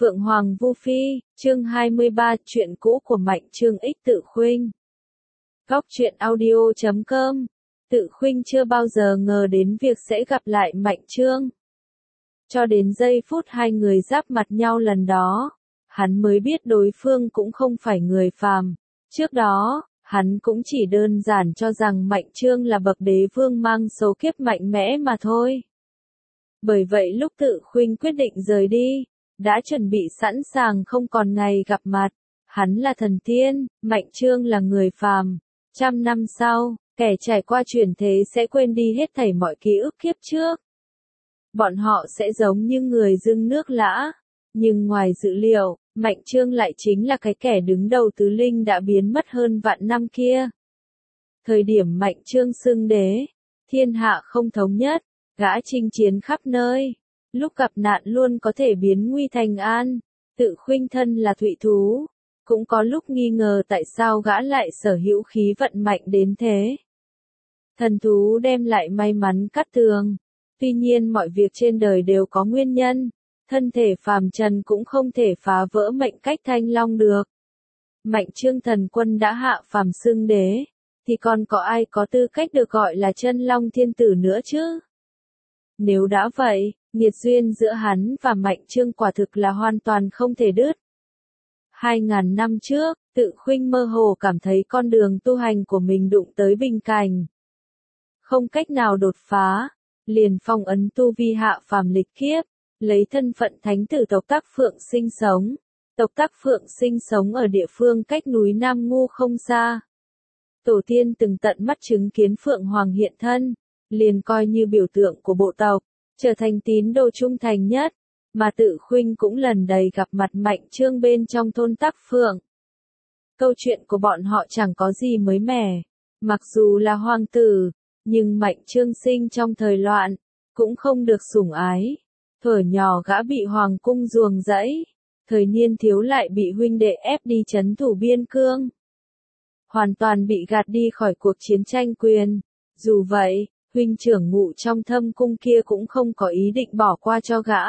Phượng Hoàng Vu Phi, chương 23, chuyện cũ của Mạnh Chương X Tự Khuynh. Góc truyện audio.com. Tự Khuynh chưa bao giờ ngờ đến việc sẽ gặp lại Mạnh Chương. Cho đến giây phút hai người giáp mặt nhau lần đó, hắn mới biết đối phương cũng không phải người phàm. Trước đó, hắn cũng chỉ đơn giản cho rằng Mạnh Chương là bậc đế vương mang số kiếp mạnh mẽ mà thôi. Bởi vậy lúc Tự Khuynh quyết định rời đi, đã chuẩn bị sẵn sàng không còn ngày gặp mặt. Hắn là thần tiên, Mạnh Chương là người phàm. 100 năm sau, kẻ trải qua chuyển thế sẽ quên đi hết thảy mọi ký ức kiếp trước. Bọn họ sẽ giống như người dưng nước lã. Nhưng ngoài dự liệu, Mạnh Chương lại chính là cái kẻ đứng đầu tứ linh đã biến mất hơn vạn năm kia. Thời điểm Mạnh Chương xưng đế, thiên hạ không thống nhất, gã chinh chiến khắp nơi. Lúc gặp nạn luôn có thể biến nguy thành an. Tự Khuynh thân là thụy thú, cũng có lúc nghi ngờ tại sao gã lại sở hữu khí vận mạnh đến thế. Thần thú đem lại may mắn cát tường. Tuy nhiên mọi việc trên đời đều có nguyên nhân. Thân thể phàm trần cũng không thể phá vỡ mệnh cách Thanh Long được. Mạnh Chương thần quân đã hạ phàm xưng đế, thì còn có ai có tư cách được gọi là chân long thiên tử nữa chứ? Nếu đã vậy, nghiệt duyên giữa hắn và Mạnh Chương quả thực là hoàn toàn không thể đứt. 2000 năm trước, Tự Khuynh mơ hồ cảm thấy con đường tu hành của mình đụng tới bình cảnh. Không cách nào đột phá, liền phong ấn tu vi hạ phàm lịch kiếp, lấy thân phận thánh tử tộc Tác Phượng sinh sống. Tộc Tác Phượng sinh sống ở địa phương cách núi Nam Ngu không xa. Tổ tiên từng tận mắt chứng kiến Phượng Hoàng hiện thân, liền coi như biểu tượng của bộ tộc, trở thành tín đồ trung thành nhất, mà Tự Khuynh cũng lần đầy gặp mặt Mạnh Chương bên trong thôn Tác Phượng. Câu chuyện của bọn họ chẳng có gì mới mẻ, mặc dù là hoàng tử, nhưng Mạnh Chương sinh trong thời loạn, cũng không được sủng ái. Thuở nhỏ gã bị hoàng cung ruồng rẫy, thời niên thiếu lại bị huynh đệ ép đi trấn thủ biên cương. Hoàn toàn bị gạt đi khỏi cuộc chiến tranh quyền. Dù vậy, huynh trưởng ngụ trong Thâm cung kia cũng không có ý định bỏ qua cho gã.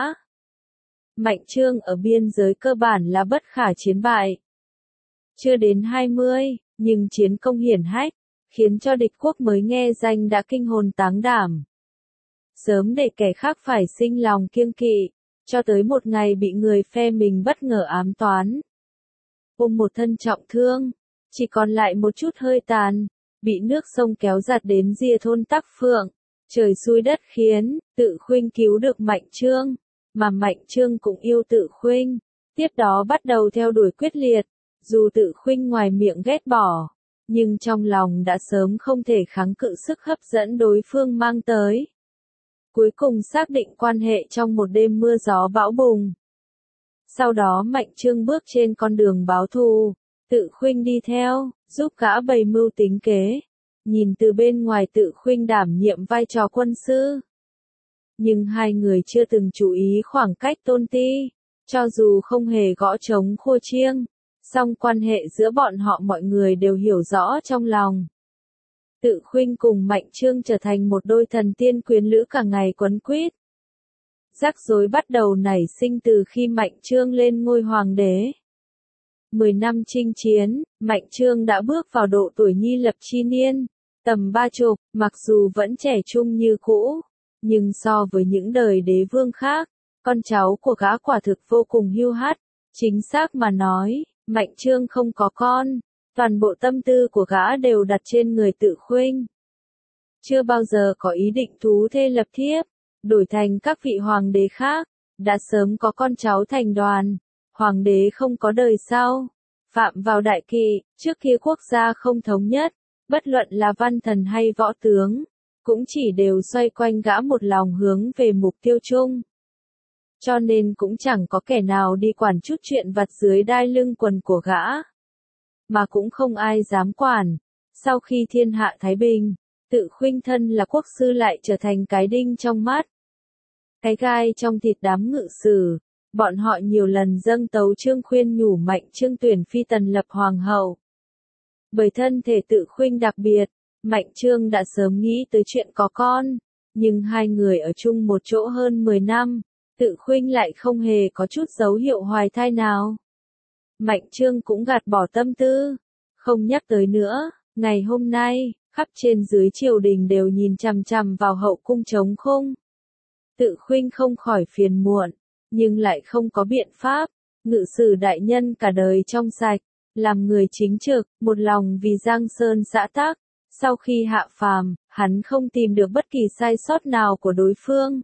Mạnh Chương ở biên giới cơ bản là bất khả chiến bại. Chưa đến 20, nhưng chiến công hiển hách, khiến cho địch quốc mới nghe danh đã kinh hồn táng đảm. Sớm để kẻ khác phải sinh lòng kiêng kỵ, cho tới một ngày bị người phe mình bất ngờ ám toán. Ôm một thân trọng thương, chỉ còn lại một chút hơi tàn, bị nước sông kéo giạt đến rìa thôn Tác Phượng. Trời xui đất khiến, Tự Khuynh cứu được Mạnh Chương, mà Mạnh Chương cũng yêu Tự Khuynh, tiếp đó bắt đầu theo đuổi quyết liệt. Dù Tự Khuynh ngoài miệng ghét bỏ, nhưng trong lòng đã sớm không thể kháng cự sức hấp dẫn đối phương mang tới. Cuối cùng xác định quan hệ trong một đêm mưa gió bão bùng. Sau đó Mạnh Chương bước trên con đường báo thù, Tự Khuynh đi theo, giúp gã bày mưu tính kế. Nhìn từ bên ngoài Tự Khuynh đảm nhiệm vai trò quân sư. Nhưng hai người chưa từng chú ý khoảng cách tôn ti, cho dù không hề gõ trống khua chiêng, song quan hệ giữa bọn họ mọi người đều hiểu rõ trong lòng. Tự Khuynh cùng Mạnh Chương trở thành một đôi thần tiên quyến lữ cả ngày quấn quýt. Rắc rối bắt đầu nảy sinh từ khi Mạnh Chương lên ngôi hoàng đế. 10 năm chinh chiến, Mạnh Chương đã bước vào độ tuổi nhi lập chi niên, tầm 30, mặc dù vẫn trẻ trung như cũ, nhưng so với những đời đế vương khác, con cháu của gã quả thực vô cùng hiu hắt. Chính xác mà nói, Mạnh Chương không có con, toàn bộ tâm tư của gã đều đặt trên người Tự Khuynh. Chưa bao giờ có ý định thú thê lập thiếp, đổi thành các vị hoàng đế khác, đã sớm có con cháu thành đoàn. Hoàng đế không có đời sau, phạm vào đại kỵ. Trước kia quốc gia không thống nhất, bất luận là văn thần hay võ tướng, cũng chỉ đều xoay quanh gã một lòng hướng về mục tiêu chung. Cho nên cũng chẳng có kẻ nào đi quản chút chuyện vặt dưới đai lưng quần của gã. Mà cũng không ai dám quản. Sau khi thiên hạ thái bình, Tự Khuynh thân là quốc sư lại trở thành cái đinh trong mắt, cái gai trong thịt đám ngự sử. Bọn họ nhiều lần dâng tấu chương khuyên nhủ Mạnh Chương tuyển phi tần lập hoàng hậu. Bởi thân thể Tự Khuynh đặc biệt, Mạnh Chương đã sớm nghĩ tới chuyện có con, nhưng hai người ở chung một chỗ hơn 10 năm, Tự Khuynh lại không hề có chút dấu hiệu hoài thai nào. Mạnh Trương cũng gạt bỏ tâm tư, không nhắc tới nữa. Ngày hôm nay, khắp trên dưới triều đình đều nhìn chằm chằm vào hậu cung trống không. Tự Khuynh không khỏi phiền muộn, nhưng lại không có biện pháp. Ngự sử đại nhân cả đời trong sạch, làm người chính trực, một lòng vì Giang Sơn xã tắc. Sau khi hạ phàm, hắn không tìm được bất kỳ sai sót nào của đối phương.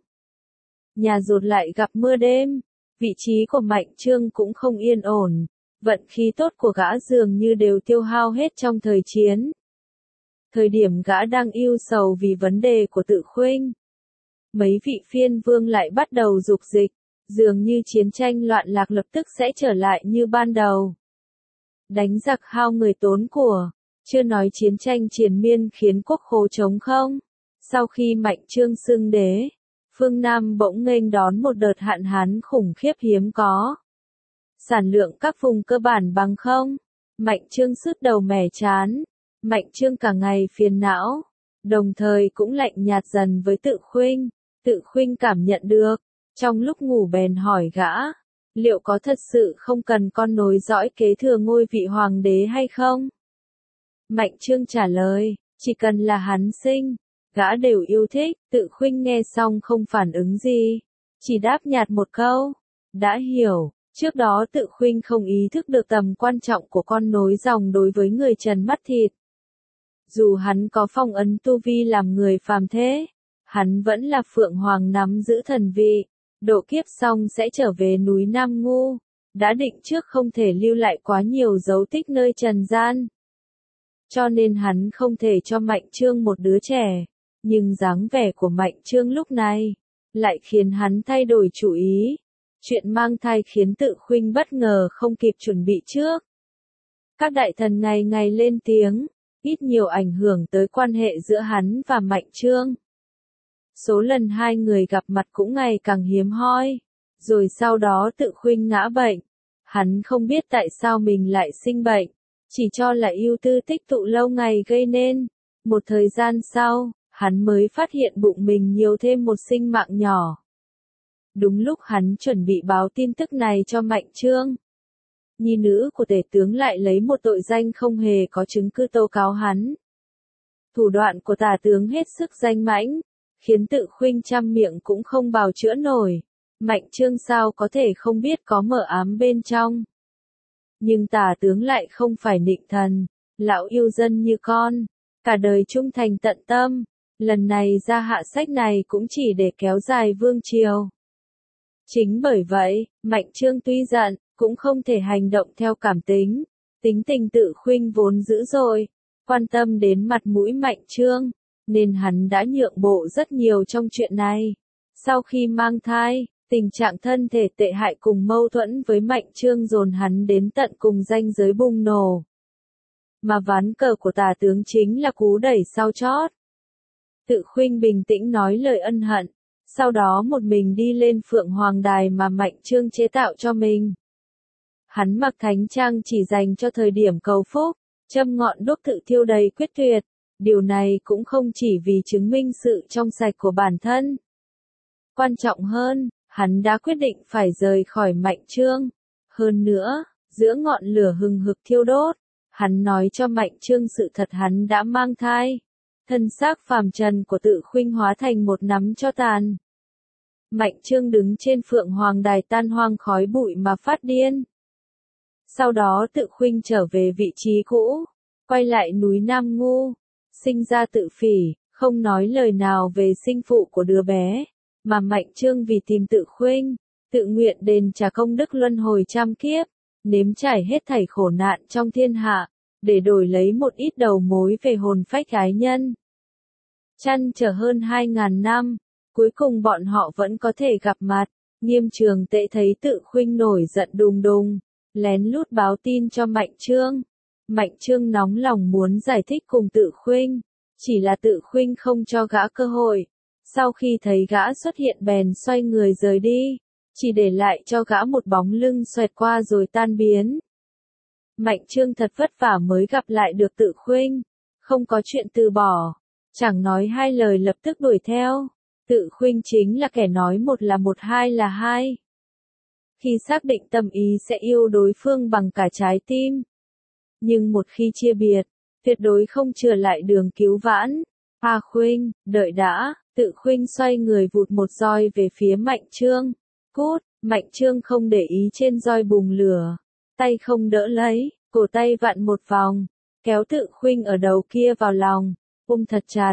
Nhà rột lại gặp mưa đêm, vị trí của Mạnh Trương cũng không yên ổn, vận khí tốt của gã dường như đều tiêu hao hết trong thời chiến. Thời điểm gã đang ưu sầu vì vấn đề của Tự Khuynh, mấy vị phiên vương lại bắt đầu dục dịch, dường như chiến tranh loạn lạc lập tức sẽ trở lại như ban đầu. Đánh giặc hao người tốn của, chưa nói chiến tranh triền miên khiến quốc khố trống không. Sau khi Mạnh Trương xưng đế, phương Nam bỗng nghênh đón một đợt hạn hán khủng khiếp hiếm có. Sản lượng các vùng cơ bản bằng không. Mạnh Trương sứt đầu mẻ chán. Mạnh Trương cả ngày phiền não, đồng thời cũng lạnh nhạt dần với Tự Khuynh. Tự Khuynh cảm nhận được, trong lúc ngủ bèn hỏi gã, liệu có thật sự không cần con nối dõi kế thừa ngôi vị hoàng đế hay không? Mạnh Trương trả lời, chỉ cần là hắn sinh, gã đều yêu thích. Tự Khuynh nghe xong không phản ứng gì, chỉ đáp nhạt một câu, đã hiểu. Trước đó Tự Khuynh không ý thức được tầm quan trọng của con nối dòng đối với người trần mắt thịt. Dù hắn có phong ấn tu vi làm người phàm thế, hắn vẫn là Phượng Hoàng nắm giữ thần vị, độ kiếp xong sẽ trở về núi Nam Ngu, đã định trước không thể lưu lại quá nhiều dấu tích nơi trần gian. Cho nên hắn không thể cho Mạnh Trương một đứa trẻ, nhưng dáng vẻ của Mạnh Trương lúc này lại khiến hắn thay đổi chủ ý. Chuyện mang thai khiến Tự Khuynh bất ngờ không kịp chuẩn bị trước. Các đại thần ngày ngày lên tiếng, ít nhiều ảnh hưởng tới quan hệ giữa hắn và Mạnh Trương. Số lần hai người gặp mặt cũng ngày càng hiếm hoi. Rồi sau đó Tự Khuynh ngã bệnh. Hắn không biết tại sao mình lại sinh bệnh, chỉ cho là ưu tư tích tụ lâu ngày gây nên. Một thời gian sau, hắn mới phát hiện bụng mình nhiều thêm một sinh mạng nhỏ. Đúng lúc hắn chuẩn bị báo tin tức này cho Mạnh Trương, nhi nữ của tể tướng lại lấy một tội danh không hề có chứng cứ tố cáo hắn. Thủ đoạn của tả tướng hết sức danh mãnh, khiến Tự Khuynh trăm miệng cũng không bào chữa nổi. Mạnh Trương sao có thể không biết có mờ ám bên trong. Nhưng tả tướng lại không phải nịnh thần, lão yêu dân như con, cả đời trung thành tận tâm. Lần này ra hạ sách này cũng chỉ để kéo dài vương triều. Chính bởi vậy, Mạnh Trương tuy giận, cũng không thể hành động theo cảm tính. Tính tình Tự Khuynh vốn dữ dội, quan tâm đến mặt mũi Mạnh Trương, nên hắn đã nhượng bộ rất nhiều trong chuyện này. Sau khi mang thai, tình trạng thân thể tệ hại cùng mâu thuẫn với Mạnh Trương dồn hắn đến tận cùng ranh giới bùng nổ. Mà ván cờ của tả tướng chính là cú đẩy sau chót. Tự Khuynh bình tĩnh nói lời ân hận, sau đó một mình đi lên Phượng Hoàng Đài mà Mạnh Trương chế tạo cho mình. Hắn mặc thánh trang chỉ dành cho thời điểm cầu phúc, châm ngọn đuốc tự thiêu đầy quyết tuyệt. Điều này cũng không chỉ vì chứng minh sự trong sạch của bản thân. Quan trọng hơn, hắn đã quyết định phải rời khỏi Mạnh Trương. Hơn nữa, giữa ngọn lửa hừng hực thiêu đốt, hắn nói cho Mạnh Trương sự thật hắn đã mang thai. Thân xác phàm trần của Tự Khuynh hóa thành một nắm tro tàn. Mạnh Trương đứng trên Phượng Hoàng Đài tan hoang khói bụi mà phát điên. Sau đó Tự Khuynh trở về vị trí cũ, quay lại núi Nam Ngu, sinh ra Tự Phỉ, không nói lời nào về sinh phụ của đứa bé, mà Mạnh Trương vì tìm Tự Khuynh, tự nguyện đền trả công đức luân hồi trăm kiếp, nếm trải hết thảy khổ nạn trong thiên hạ, để đổi lấy một ít đầu mối về hồn phách ái nhân. Chăn trở hơn 2.000 năm, cuối cùng bọn họ vẫn có thể gặp mặt. Nghiêm Trường Tệ thấy Tự Khuynh nổi giận đùng đùng, lén lút báo tin cho Mạnh Trương. Mạnh Trương nóng lòng muốn giải thích cùng Tự Khuynh, chỉ là Tự Khuynh không cho gã cơ hội. Sau khi thấy gã xuất hiện bèn xoay người rời đi, chỉ để lại cho gã một bóng lưng xoẹt qua rồi tan biến. Mạnh Trương thật vất vả mới gặp lại được Tự Khuynh, không có chuyện từ bỏ, chẳng nói hai lời lập tức đuổi theo. Tự khuynh chính là kẻ nói một là một, hai là hai. Khi xác định tâm ý sẽ yêu đối phương bằng cả trái tim. Nhưng một khi chia biệt, tuyệt đối không trở lại đường cứu vãn. A Khuynh, đợi đã, Tự khuynh xoay người vụt một roi về phía Mạnh Trương. Cút, Mạnh Trương không để ý trên roi bùng lửa. Tay không đỡ lấy, cổ tay vặn một vòng, kéo Tự khuynh ở đầu kia vào lòng, ôm thật chặt.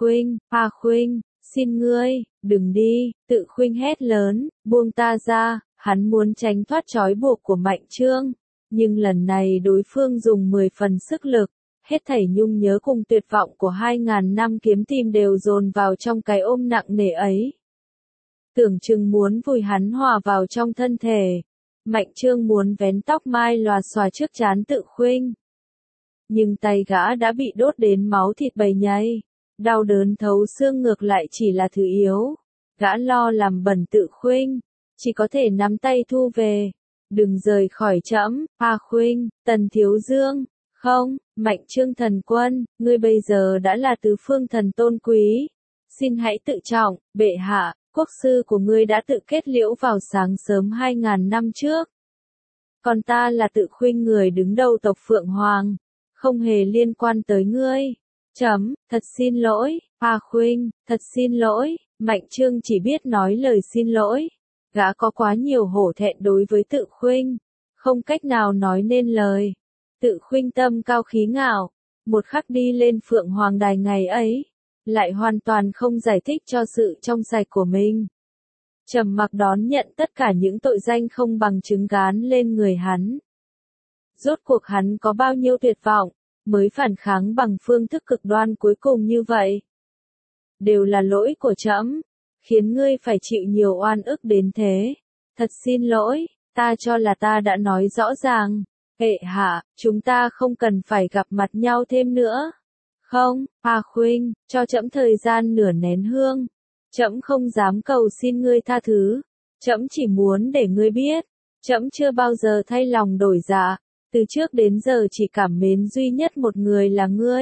A Khuynh, xin ngươi, đừng đi, Tự khuynh hét lớn, buông ta ra. Hắn muốn tránh thoát trói buộc của Mạnh Trương, nhưng lần này đối phương dùng 10 phần sức lực, hết thảy nhung nhớ cùng tuyệt vọng của 2.000 năm kiếm tìm đều dồn vào trong cái ôm nặng nề ấy. Tưởng chừng muốn vùi hắn hòa vào trong thân thể, Mạnh Trương muốn vén tóc mai lòa xòa trước trán Tự khuynh. Nhưng tay gã đã bị đốt đến máu thịt bầy nhây, đau đớn thấu xương ngược lại chỉ là thứ yếu. Gã lo làm bẩn Tự khuynh, chỉ có thể nắm tay thu về. Đừng rời khỏi trẫm, A Khuynh, Tần Thiếu Dương. Không, Mạnh Trương thần quân, ngươi bây giờ đã là tứ phương thần tôn quý. Xin hãy tự trọng, bệ hạ, quốc sư của ngươi đã tự kết liễu vào sáng sớm 2.000 năm trước. Còn ta là Tự khuynh người đứng đầu tộc Phượng Hoàng, không hề liên quan tới ngươi. Thật xin lỗi, A Khuynh, thật xin lỗi. Mạnh Trương chỉ biết nói lời xin lỗi. Gã có quá nhiều hổ thẹn đối với Tự khuynh, không cách nào nói nên lời. Tự khuynh tâm cao khí ngạo, một khắc đi lên Phượng Hoàng đài ngày ấy, lại hoàn toàn không giải thích cho sự trong sạch của mình. Trầm mặc đón nhận tất cả những tội danh không bằng chứng gán lên người hắn. Rốt cuộc hắn có bao nhiêu tuyệt vọng, mới phản kháng bằng phương thức cực đoan cuối cùng như vậy. Đều là lỗi của trẫm, khiến ngươi phải chịu nhiều oan ức đến thế. Thật xin lỗi, ta cho là ta đã nói rõ ràng. Bệ hạ, chúng ta không cần phải gặp mặt nhau thêm nữa. Không, A Khuynh, cho trẫm thời gian nửa nén hương. Trẫm không dám cầu xin ngươi tha thứ. Trẫm chỉ muốn để ngươi biết, trẫm chưa bao giờ thay lòng đổi dạ. Từ trước đến giờ chỉ cảm mến duy nhất một người là ngươi.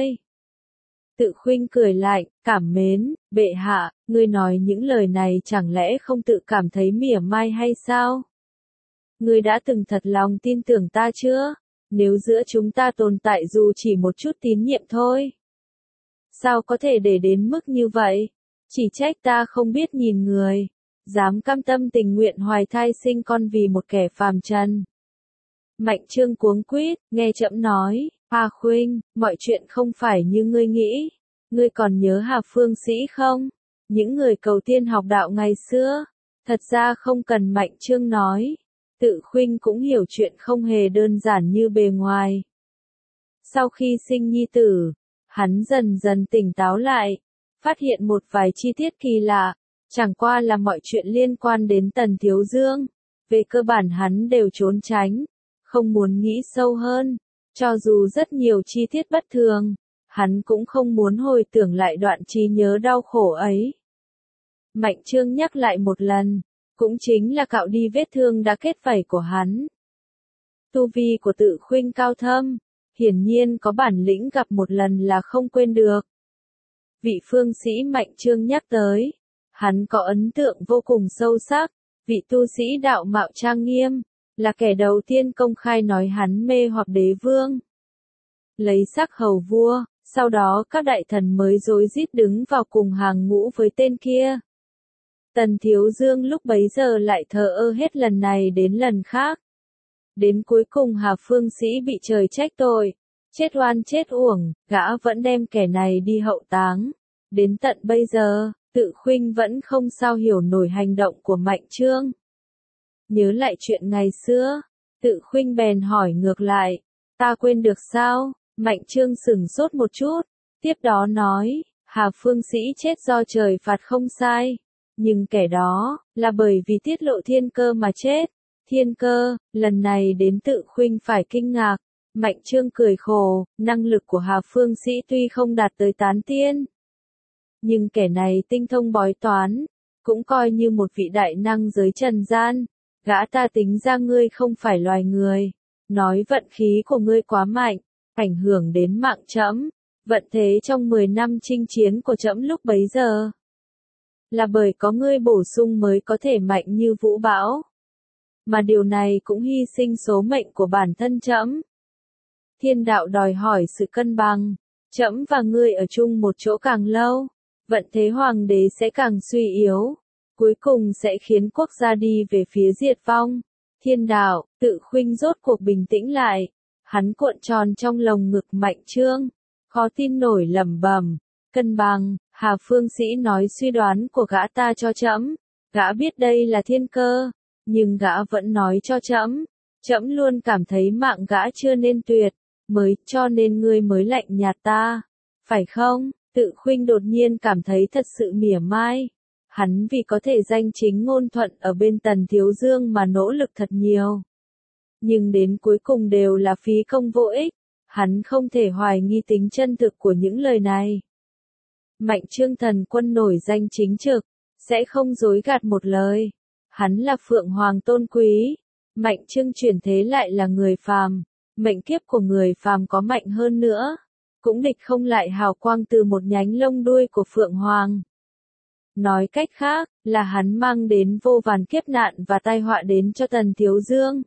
Tự khuynh cười lạnh, cảm mến, bệ hạ, ngươi nói những lời này chẳng lẽ không tự cảm thấy mỉa mai hay sao? Ngươi đã từng thật lòng tin tưởng ta chưa? Nếu giữa chúng ta tồn tại dù chỉ một chút tín nhiệm thôi. Sao có thể để đến mức như vậy? Chỉ trách ta không biết nhìn người. Dám cam tâm tình nguyện hoài thai sinh con vì một kẻ phàm trần. Mạnh Trương cuống quýt, nghe trẫm nói, A Khuynh, mọi chuyện không phải như ngươi nghĩ. Ngươi còn nhớ Hà Phương Sĩ không? Những người cầu tiên học đạo ngày xưa. Thật ra không cần Mạnh Trương nói. Tự khuynh cũng hiểu chuyện không hề đơn giản như bề ngoài. Sau khi sinh nhi tử, hắn dần dần tỉnh táo lại, phát hiện một vài chi tiết kỳ lạ, chẳng qua là mọi chuyện liên quan đến Tần Thiếu Dương. Về cơ bản hắn đều trốn tránh, không muốn nghĩ sâu hơn, cho dù rất nhiều chi tiết bất thường, hắn cũng không muốn hồi tưởng lại đoạn trí nhớ đau khổ ấy. Mạnh Trương nhắc lại một lần, cũng chính là cạo đi vết thương đã kết vảy của hắn. Tu vi của Tự khuynh cao thâm, hiển nhiên có bản lĩnh gặp một lần là không quên được. Vị phương sĩ Mạnh Trương nhắc tới, hắn có ấn tượng vô cùng sâu sắc, vị tu sĩ đạo mạo trang nghiêm, là kẻ đầu tiên công khai nói hắn mê hoặc đế vương. Lấy sắc hầu vua, sau đó các đại thần mới rối rít đứng vào cùng hàng ngũ với tên kia. Tần Thiếu Dương lúc bấy giờ lại thờ ơ hết lần này đến lần khác. Đến cuối cùng Hà Phương Sĩ bị trời trách tội, chết oan chết uổng, gã vẫn đem kẻ này đi hậu táng. Đến tận bây giờ, Tự khuynh vẫn không sao hiểu nổi hành động của Mạnh Trương. Nhớ lại chuyện ngày xưa, Tự khuynh bèn hỏi ngược lại, ta quên được sao? Mạnh Trương sửng sốt một chút, tiếp đó nói, Hà Phương Sĩ chết do trời phạt không sai. Nhưng kẻ đó, là bởi vì tiết lộ thiên cơ mà chết. Thiên cơ, lần này đến Tự khuynh phải kinh ngạc. Mạnh Trương cười khổ, năng lực của Hà Phương Sĩ tuy không đạt tới tán tiên. Nhưng kẻ này tinh thông bói toán, cũng coi như một vị đại năng giới trần gian. Gã ta tính ra ngươi không phải loài người. Nói vận khí của ngươi quá mạnh, ảnh hưởng đến mạng trẫm. Vận thế trong 10 năm chinh chiến của trẫm lúc bấy giờ. là bởi có ngươi bổ sung mới có thể mạnh như vũ bão. Mà điều này cũng hy sinh số mệnh của bản thân trẫm. Thiên đạo đòi hỏi sự cân bằng, trẫm và ngươi ở chung một chỗ càng lâu, vận thế hoàng đế sẽ càng suy yếu, cuối cùng sẽ khiến quốc gia đi về phía diệt vong. Thiên đạo, Tự Khuynh rốt cuộc bình tĩnh lại, hắn cuộn tròn trong lồng ngực Mạnh Chương, khó tin nổi lẩm bẩm, cân bằng. Hà Phương Sĩ nói suy đoán của gã ta cho trẫm, gã biết đây là thiên cơ, nhưng gã vẫn nói cho trẫm, trẫm luôn cảm thấy mạng gã chưa nên tuyệt, cho nên ngươi mới lạnh nhạt ta, phải không? Tự Khuynh đột nhiên cảm thấy thật sự mỉa mai. Hắn vì có thể danh chính ngôn thuận ở bên Tần Thiếu Dương mà nỗ lực thật nhiều. Nhưng đến cuối cùng đều là phí công vô ích, hắn không thể hoài nghi tính chân thực của những lời này. Mạnh Chương thần quân nổi danh chính trực, sẽ không dối gạt một lời. Hắn là Phượng Hoàng tôn quý, Mạnh Chương chuyển thế lại là người phàm, mệnh kiếp của người phàm có mạnh hơn nữa, cũng địch không lại hào quang từ một nhánh lông đuôi của Phượng Hoàng. Nói cách khác, là hắn mang đến vô vàn kiếp nạn và tai họa đến cho Tần Thiếu Dương.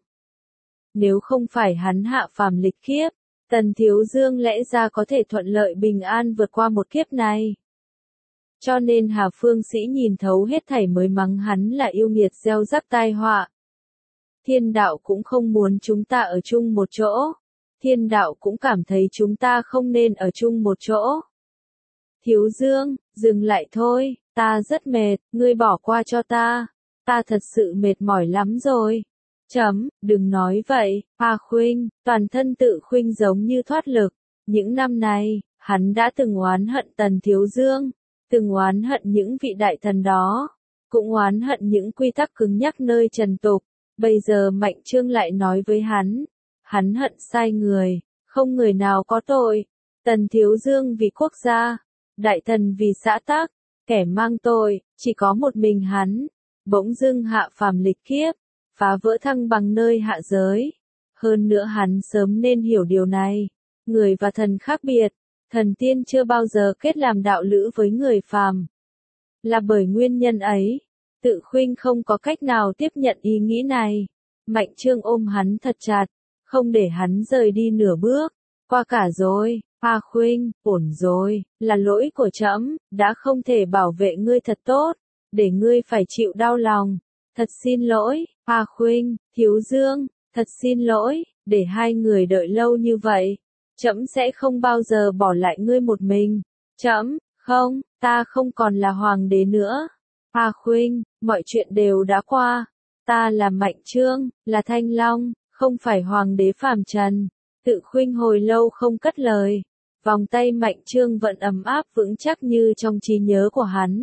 Nếu không phải hắn hạ phàm lịch kiếp, Tần Thiếu Dương lẽ ra có thể thuận lợi bình an vượt qua một kiếp này. Cho nên Hà Phương Sĩ nhìn thấu hết thảy mới mắng hắn là yêu nghiệt gieo rắc tai họa. Thiên đạo cũng không muốn chúng ta ở chung một chỗ. Thiên đạo cũng cảm thấy chúng ta không nên ở chung một chỗ. Thiếu Dương, dừng lại thôi, ta rất mệt, ngươi bỏ qua cho ta. Ta thật sự mệt mỏi lắm rồi. Đừng nói vậy, Hà Khuynh, toàn thân Tự Khuynh giống như thoát lực. Những năm này, hắn đã từng oán hận Tần Thiếu Dương, từng oán hận những vị đại thần đó, cũng oán hận những quy tắc cứng nhắc nơi trần tục. Bây giờ Mạnh Chương lại nói với hắn hận sai người, không người nào có tội. Tần Thiếu Dương vì quốc gia, đại thần vì xã tắc, kẻ mang tội, chỉ có một mình hắn. Bỗng dưng hạ phàm lịch kiếp, phá vỡ thăng bằng nơi hạ giới. Hơn nữa hắn sớm nên hiểu điều này. Người và thần khác biệt, thần tiên chưa bao giờ kết làm đạo lữ với người phàm. Là bởi nguyên nhân ấy, Tự Khuynh không có cách nào tiếp nhận ý nghĩ này. Mạnh Chương ôm hắn thật chặt, không để hắn rời đi nửa bước. Qua cả rồi, Hà Khuynh, ổn rồi, là lỗi của trẫm, đã không thể bảo vệ ngươi thật tốt, để ngươi phải chịu đau lòng. Thật xin lỗi, Hà Khuynh, Thiếu Dương, thật xin lỗi, để hai người đợi lâu như vậy. Trẫm sẽ không bao giờ bỏ lại ngươi một mình. Không, ta không còn là hoàng đế nữa. Hà Khuynh, mọi chuyện đều đã qua. Ta là Mạnh Chương, là Thanh Long, không phải hoàng đế phàm trần. Tự Khuynh hồi lâu không cất lời. Vòng tay Mạnh Chương vẫn ấm áp vững chắc như trong trí nhớ của hắn,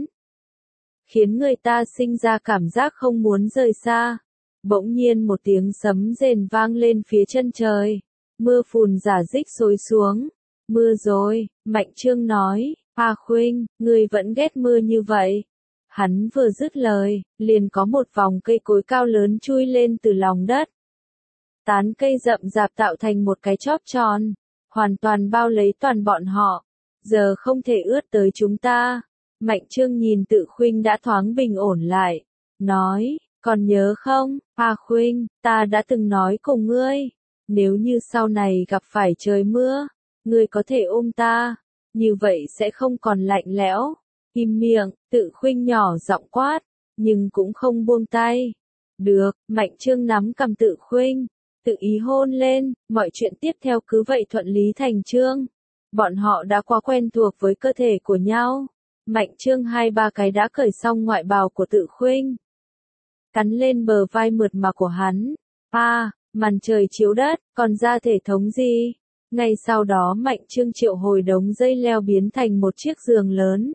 khiến người ta sinh ra cảm giác không muốn rời xa. Bỗng nhiên một tiếng sấm rền vang lên phía chân trời. Mưa phùn rả rích xối xuống. Mưa rồi, Mạnh Chương nói, Hà Khuynh, ngươi vẫn ghét mưa như vậy. Hắn vừa dứt lời, liền có một vòng cây cối cao lớn chui lên từ lòng đất. Tán cây rậm rạp tạo thành một cái chóp tròn, hoàn toàn bao lấy toàn bọn họ. Giờ không thể ướt tới chúng ta. Mạnh Chương nhìn Tự Khuynh đã thoáng bình ổn lại, nói, còn nhớ không, Hà Khuynh, ta đã từng nói cùng ngươi, nếu như sau này gặp phải trời mưa, ngươi có thể ôm ta, như vậy sẽ không còn lạnh lẽo. Im miệng, Tự Khuynh nhỏ giọng quát, nhưng cũng không buông tay. Được, Mạnh Chương nắm cầm Tự Khuynh, tự ý hôn lên, mọi chuyện tiếp theo cứ vậy thuận lý thành chương. Bọn họ đã quá quen thuộc với cơ thể của nhau. Mạnh Chương 2-3 cái đã cởi xong ngoại bào của Tự Khuynh, cắn lên bờ vai mượt mà của hắn. Màn trời chiếu đất, còn ra thể thống gì? Ngay sau đó Mạnh Chương triệu hồi đống dây leo biến thành một chiếc giường lớn.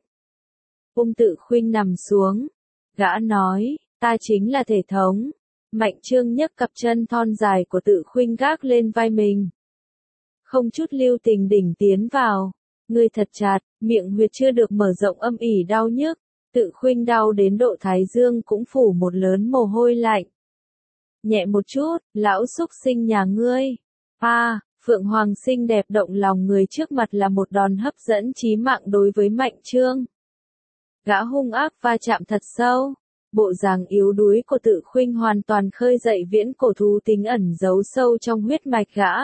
Tự Khuynh nằm xuống. Gã nói, ta chính là thể thống. Mạnh Chương nhấc cặp chân thon dài của Tự Khuynh gác lên vai mình. Không chút lưu tình đỉnh tiến vào. Ngươi thật chặt, miệng huyệt chưa được mở rộng âm ỉ đau nhức. Tự Khuynh đau đến độ thái dương cũng phủ một lớn mồ hôi lạnh. Nhẹ một chút, lão xúc sinh nhà ngươi. Phượng Hoàng xinh đẹp động lòng người trước mặt là một đòn hấp dẫn chí mạng đối với Mạnh Chương. Gã hung ác va chạm thật sâu. Bộ dáng yếu đuối của Tự Khuynh hoàn toàn khơi dậy viễn cổ thú tính ẩn giấu sâu trong huyết mạch gã.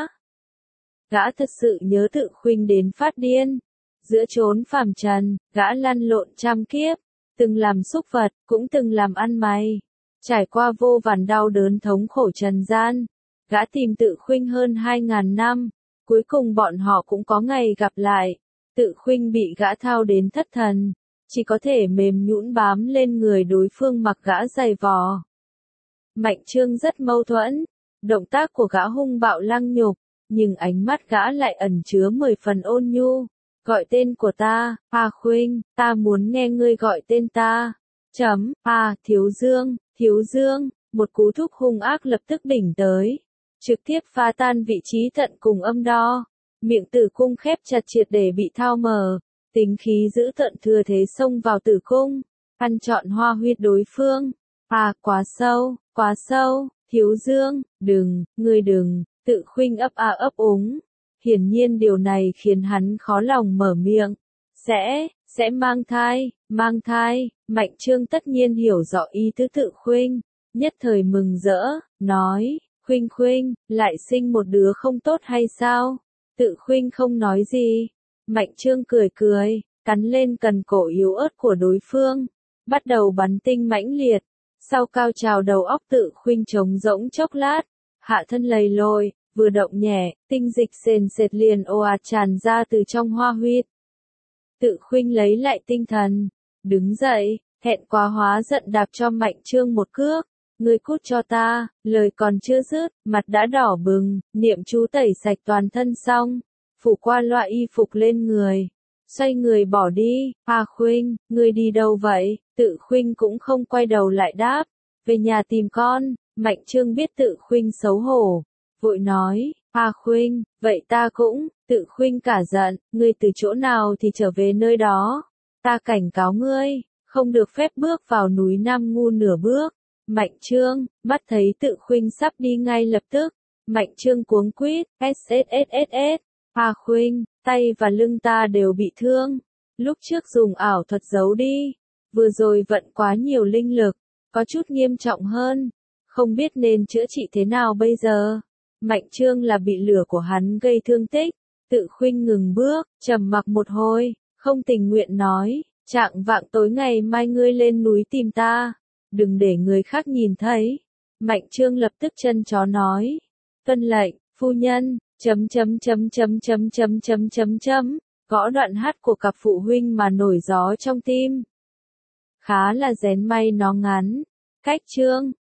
Gã thật sự nhớ Tự Khuynh đến phát điên. Giữa chốn phàm trần, gã lăn lộn trăm kiếp, từng làm súc vật, cũng từng làm ăn mày. Trải qua vô vàn đau đớn thống khổ trần gian, gã tìm Tự Khuynh hơn 2.000 năm, cuối cùng bọn họ cũng có ngày gặp lại. Tự Khuynh bị gã thao đến thất thần, chỉ có thể mềm nhũn bám lên người đối phương mặc gã giày vò. Mạnh Trương rất mâu thuẫn, động tác của gã hung bạo lăng nhục, nhưng ánh mắt gã lại ẩn chứa 10 phần ôn nhu. Gọi tên của ta, Khuynh, ta muốn nghe ngươi gọi tên ta. Thiếu Dương, một cú thúc hung ác lập tức đỉnh tới, trực tiếp phá tan vị trí thận cùng âm đo. Miệng tử cung khép chặt triệt để bị thao mở, tính khí dữ tợn thừa thế xông vào tử cung, ăn trọn hoa huyết đối phương. Quá sâu, Thiếu Dương, ngươi đừng, Tự Khuynh ấp úng. Hiển nhiên điều này khiến hắn khó lòng mở miệng. Sẽ mang thai, Mạnh Trương tất nhiên hiểu rõ ý tứ Tự Khuynh, nhất thời mừng rỡ, nói, Khuynh, lại sinh một đứa không tốt hay sao? Tự Khuynh không nói gì. Mạnh Trương cười, cắn lên cần cổ yếu ớt của đối phương, bắt đầu bắn tinh mãnh liệt. Sau cao trào đầu óc Tự Khuynh trống rỗng chốc lát, hạ thân lầy lội, vừa động nhẹ, tinh dịch sền sệt liền ồ ạt tràn ra từ trong hoa huyết. Tự Khuynh lấy lại tinh thần, đứng dậy, hẹn quá hóa giận đạp cho Mạnh Trương một cước. Ngươi cút cho ta, lời còn chưa dứt, mặt đã đỏ bừng, niệm chú tẩy sạch toàn thân xong, phủ qua loại y phục lên người, xoay người bỏ đi. Khuynh, ngươi đi đâu vậy? Tự Khuynh cũng không quay đầu lại đáp, về nhà tìm con. Mạnh Trương biết Tự Khuynh xấu hổ, vội nói, Khuynh, vậy ta cũng. Tự Khuynh cả giận, ngươi từ chỗ nào thì trở về nơi đó. Ta cảnh cáo ngươi, không được phép bước vào núi Nam Ngu nửa bước. Mạnh Trương, mắt thấy Tự Khuynh sắp đi ngay lập tức, Mạnh Trương cuống quýt, SSSSS, Khuynh, tay và lưng ta đều bị thương. Lúc trước dùng ảo thuật giấu đi, vừa rồi vận quá nhiều linh lực, có chút nghiêm trọng hơn, không biết nên chữa trị thế nào bây giờ. Mạnh Trương là bị lửa của hắn gây thương tích. Tự Khuynh ngừng bước, trầm mặc một hồi, không tình nguyện nói, trạng vạng tối ngày mai ngươi lên núi tìm ta, đừng để người khác nhìn thấy. Mạnh Trương lập tức chân chó nói, tuân lệnh, phu nhân, gõ đoạn hát của cặp phụ huynh mà nổi gió trong tim. Khá là rén may nó ngắn, cách Trương,